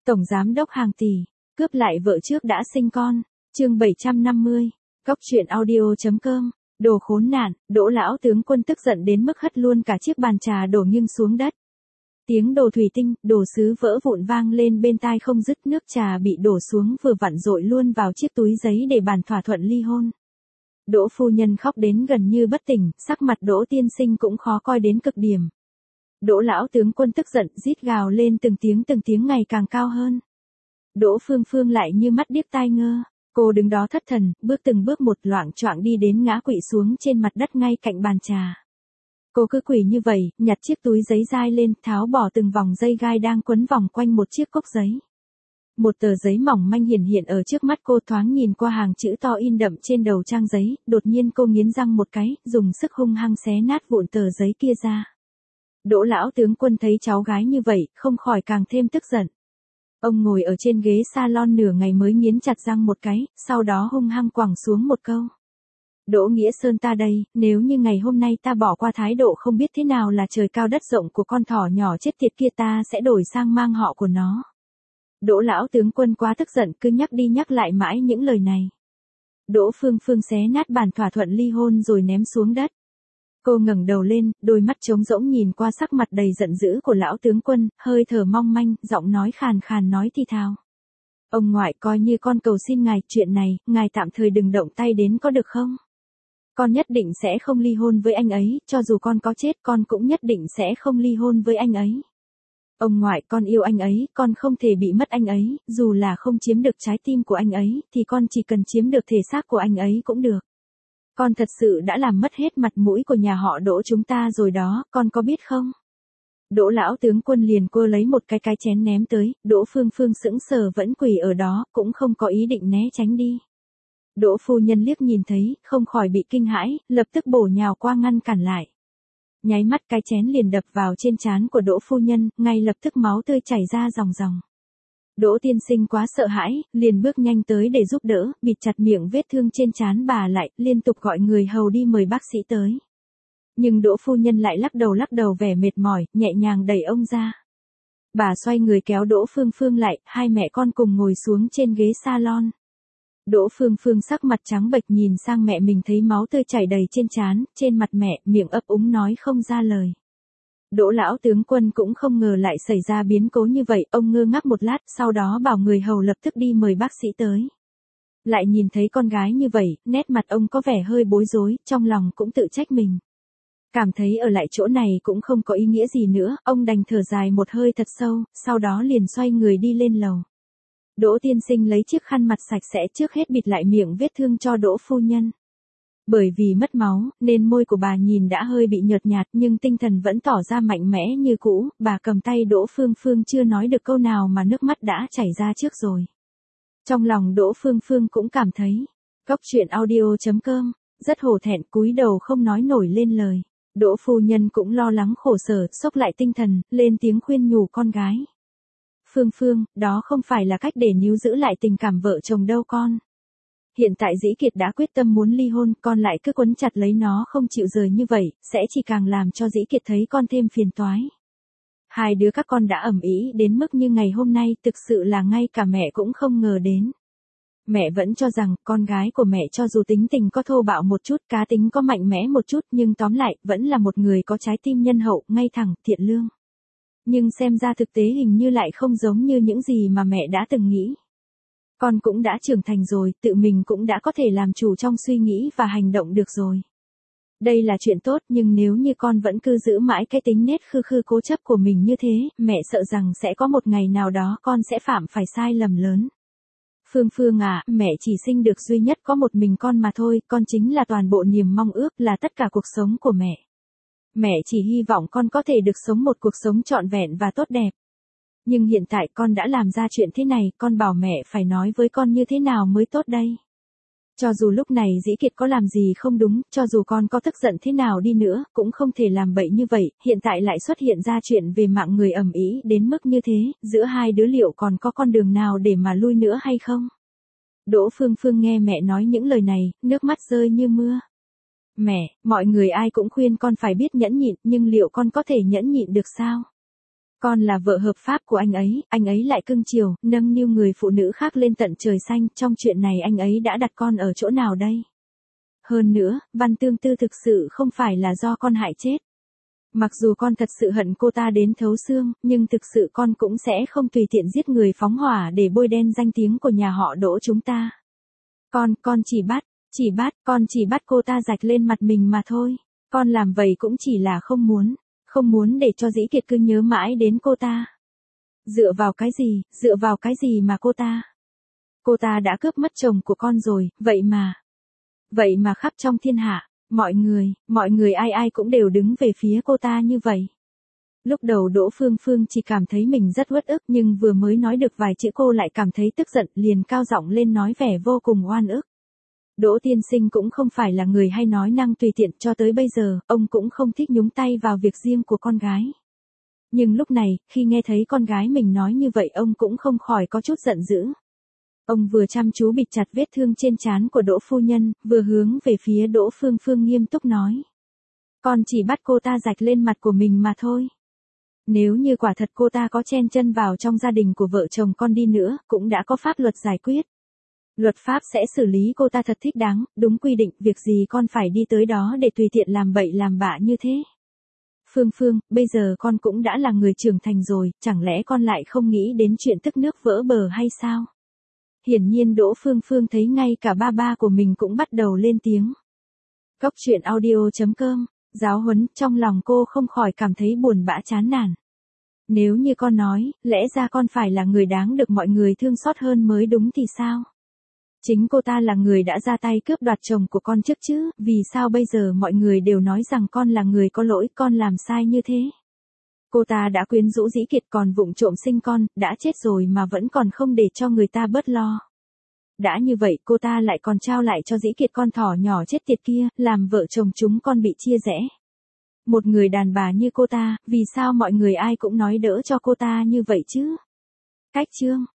Tổng giám đốc hàng tỷ, cướp lại vợ trước đã sinh con. Chương 750. Góc truyện audio.com. Đồ khốn nạn, Đỗ lão tướng quân tức giận đến mức hất luôn cả chiếc bàn trà đổ nghiêng xuống đất. Tiếng đồ thủy tinh, đồ sứ vỡ vụn vang lên bên tai không dứt, nước trà bị đổ xuống vừa vặn dội luôn vào chiếc túi giấy để bàn thỏa thuận ly hôn. Đỗ phu nhân khóc đến gần như bất tỉnh, sắc mặt Đỗ tiên sinh cũng khó coi đến cực điểm. Đỗ lão tướng quân tức giận rít gào lên từng tiếng ngày càng cao hơn. Đỗ Phương Phương lại như mắt điếc tai ngơ, cô đứng đó thất thần, bước từng bước một loạng choạng đi đến ngã quỵ xuống trên mặt đất ngay cạnh bàn trà. Cô cứ quỳ như vậy, nhặt chiếc túi giấy dai lên, tháo bỏ từng vòng dây gai đang quấn vòng quanh một chiếc cốc giấy. Một tờ giấy mỏng manh hiện ở trước mắt cô, thoáng nhìn qua hàng chữ to in đậm trên đầu trang giấy, đột nhiên cô nghiến răng một cái, dùng sức hung hăng xé nát vụn tờ giấy kia ra. Đỗ lão tướng quân thấy cháu gái như vậy, không khỏi càng thêm tức giận. Ông ngồi ở trên ghế salon nửa ngày mới nghiến chặt răng một cái, sau đó hung hăng quẳng xuống một câu. Đỗ Nghĩa Sơn ta đây, nếu như ngày hôm nay ta bỏ qua thái độ không biết thế nào là trời cao đất rộng của con thỏ nhỏ chết tiệt kia, ta sẽ đổi sang mang họ của nó. Đỗ lão tướng quân quá tức giận, cứ nhắc đi nhắc lại mãi những lời này. Đỗ Phương Phương xé nát bản thỏa thuận ly hôn rồi ném xuống đất. Cô ngẩng đầu lên, đôi mắt trống rỗng nhìn qua sắc mặt đầy giận dữ của lão tướng quân, hơi thở mong manh, giọng nói khàn khàn nói thì thào. Ông ngoại, coi như con cầu xin ngài, chuyện này, ngài tạm thời đừng động tay đến có được không? Con nhất định sẽ không ly hôn với anh ấy, cho dù con có chết con cũng nhất định sẽ không ly hôn với anh ấy. Ông ngoại, con yêu anh ấy, con không thể bị mất anh ấy, dù là không chiếm được trái tim của anh ấy, thì con chỉ cần chiếm được thể xác của anh ấy cũng được. Con thật sự đã làm mất hết mặt mũi của nhà họ Đỗ chúng ta rồi đó, con có biết không? Đỗ lão tướng quân liền cô lấy một cái chén ném tới, Đỗ Phương Phương sững sờ vẫn quỳ ở đó, cũng không có ý định né tránh đi. Đỗ phu nhân liếc nhìn thấy, không khỏi bị kinh hãi, lập tức bổ nhào qua ngăn cản lại. Nháy mắt cái chén liền đập vào trên trán của Đỗ phu nhân, ngay lập tức máu tươi chảy ra ròng ròng. Đỗ tiên sinh quá sợ hãi, liền bước nhanh tới để giúp đỡ, bịt chặt miệng vết thương trên trán bà lại, liên tục gọi người hầu đi mời bác sĩ tới. Nhưng Đỗ phu nhân lại lắc đầu vẻ mệt mỏi, nhẹ nhàng đẩy ông ra. Bà xoay người kéo Đỗ Phương Phương lại, hai mẹ con cùng ngồi xuống trên ghế salon. Đỗ Phương Phương sắc mặt trắng bệch nhìn sang mẹ mình thấy máu tươi chảy đầy trên trán, trên mặt mẹ, miệng ấp úng nói không ra lời. Đỗ lão tướng quân cũng không ngờ lại xảy ra biến cố như vậy, ông ngơ ngác một lát, sau đó bảo người hầu lập tức đi mời bác sĩ tới. Lại nhìn thấy con gái như vậy, nét mặt ông có vẻ hơi bối rối, trong lòng cũng tự trách mình. Cảm thấy ở lại chỗ này cũng không có ý nghĩa gì nữa, ông đành thở dài một hơi thật sâu, sau đó liền xoay người đi lên lầu. Đỗ tiên sinh lấy chiếc khăn mặt sạch sẽ trước hết bịt lại miệng vết thương cho Đỗ phu nhân. Bởi vì mất máu, nên môi của bà nhìn đã hơi bị nhợt nhạt nhưng tinh thần vẫn tỏ ra mạnh mẽ như cũ, bà cầm tay Đỗ Phương Phương chưa nói được câu nào mà nước mắt đã chảy ra trước rồi. Trong lòng Đỗ Phương Phương cũng cảm thấy, góc truyện audio.com, rất hổ thẹn cúi đầu không nói nổi lên lời. Đỗ phu nhân cũng lo lắng khổ sở, xốc lại tinh thần, lên tiếng khuyên nhủ con gái. Phương Phương, đó không phải là cách để níu giữ lại tình cảm vợ chồng đâu con. Hiện tại Dĩ Kiệt đã quyết tâm muốn ly hôn, con lại cứ quấn chặt lấy nó không chịu rời như vậy, sẽ chỉ càng làm cho Dĩ Kiệt thấy con thêm phiền toái. Hai đứa các con đã ầm ĩ đến mức như ngày hôm nay, thực sự là ngay cả mẹ cũng không ngờ đến. Mẹ vẫn cho rằng con gái của mẹ cho dù tính tình có thô bạo một chút, cá tính có mạnh mẽ một chút, nhưng tóm lại vẫn là một người có trái tim nhân hậu, ngay thẳng, thiện lương. Nhưng xem ra thực tế hình như lại không giống như những gì mà mẹ đã từng nghĩ. Con cũng đã trưởng thành rồi, tự mình cũng đã có thể làm chủ trong suy nghĩ và hành động được rồi. Đây là chuyện tốt, nhưng nếu như con vẫn cứ giữ mãi cái tính nết khư khư cố chấp của mình như thế, mẹ sợ rằng sẽ có một ngày nào đó con sẽ phạm phải sai lầm lớn. Phương Phương à, mẹ chỉ sinh được duy nhất có một mình con mà thôi, con chính là toàn bộ niềm mong ước, là tất cả cuộc sống của mẹ. Mẹ chỉ hy vọng con có thể được sống một cuộc sống trọn vẹn và tốt đẹp. Nhưng hiện tại con đã làm ra chuyện thế này, con bảo mẹ phải nói với con như thế nào mới tốt đây? Cho dù lúc này Dĩ Kiệt có làm gì không đúng, cho dù con có tức giận thế nào đi nữa, cũng không thể làm bậy như vậy, hiện tại lại xuất hiện ra chuyện về mạng người ầm ĩ đến mức như thế, giữa hai đứa liệu còn có con đường nào để mà lui nữa hay không? Đỗ Phương Phương nghe mẹ nói những lời này, nước mắt rơi như mưa. Mẹ, mọi người ai cũng khuyên con phải biết nhẫn nhịn, nhưng liệu con có thể nhẫn nhịn được sao? Con là vợ hợp pháp của anh ấy lại cưng chiều, nâng niu người phụ nữ khác lên tận trời xanh, trong chuyện này anh ấy đã đặt con ở chỗ nào đây? Hơn nữa, Văn Tương Tư thực sự không phải là do con hại chết. Mặc dù con thật sự hận cô ta đến thấu xương, nhưng thực sự con cũng sẽ không tùy tiện giết người phóng hỏa để bôi đen danh tiếng của nhà họ Đỗ chúng ta. Con con chỉ bắt cô ta rạch lên mặt mình mà thôi. Con làm vậy cũng chỉ là không muốn để cho Dĩ Kiệt cứ nhớ mãi đến cô ta. Dựa vào cái gì mà cô ta đã cướp mất chồng của con rồi, vậy mà khắp trong thiên hạ, mọi người ai cũng đều đứng về phía cô ta như vậy. Lúc đầu Đỗ Phương Phương chỉ cảm thấy mình rất uất ức, nhưng vừa mới nói được vài chữ cô lại cảm thấy tức giận, liền cao giọng lên nói vẻ vô cùng oan ức. Đỗ tiên sinh cũng không phải là người hay nói năng tùy tiện, cho tới bây giờ, ông cũng không thích nhúng tay vào việc riêng của con gái. Nhưng lúc này, khi nghe thấy con gái mình nói như vậy, ông cũng không khỏi có chút giận dữ. Ông vừa chăm chú bịt chặt vết thương trên trán của Đỗ phu nhân, vừa hướng về phía Đỗ Phương Phương nghiêm túc nói. Con chỉ bắt cô ta rạch lên mặt của mình mà thôi. Nếu như quả thật cô ta có chen chân vào trong gia đình của vợ chồng con đi nữa, cũng đã có pháp luật giải quyết. Luật pháp sẽ xử lý cô ta thật thích đáng, đúng quy định, việc gì con phải đi tới đó để tùy tiện làm bậy làm bạ như thế. Phương Phương, bây giờ con cũng đã là người trưởng thành rồi, chẳng lẽ con lại không nghĩ đến chuyện tức nước vỡ bờ hay sao? Hiển nhiên Đỗ Phương Phương thấy ngay cả ba của mình cũng bắt đầu lên tiếng. Góc truyện audio.com, giáo huấn, trong lòng cô không khỏi cảm thấy buồn bã chán nản. Nếu như con nói, lẽ ra con phải là người đáng được mọi người thương xót hơn mới đúng thì sao? Chính cô ta là người đã ra tay cướp đoạt chồng của con trước chứ, vì sao bây giờ mọi người đều nói rằng con là người có lỗi, con làm sai như thế? Cô ta đã quyến rũ Dĩ Kiệt còn vụng trộm sinh con, đã chết rồi mà vẫn còn không để cho người ta bớt lo. Đã như vậy cô ta lại còn trao lại cho Dĩ Kiệt con thỏ nhỏ chết tiệt kia, làm vợ chồng chúng con bị chia rẽ. Một người đàn bà như cô ta, vì sao mọi người ai cũng nói đỡ cho cô ta như vậy chứ? Cách chương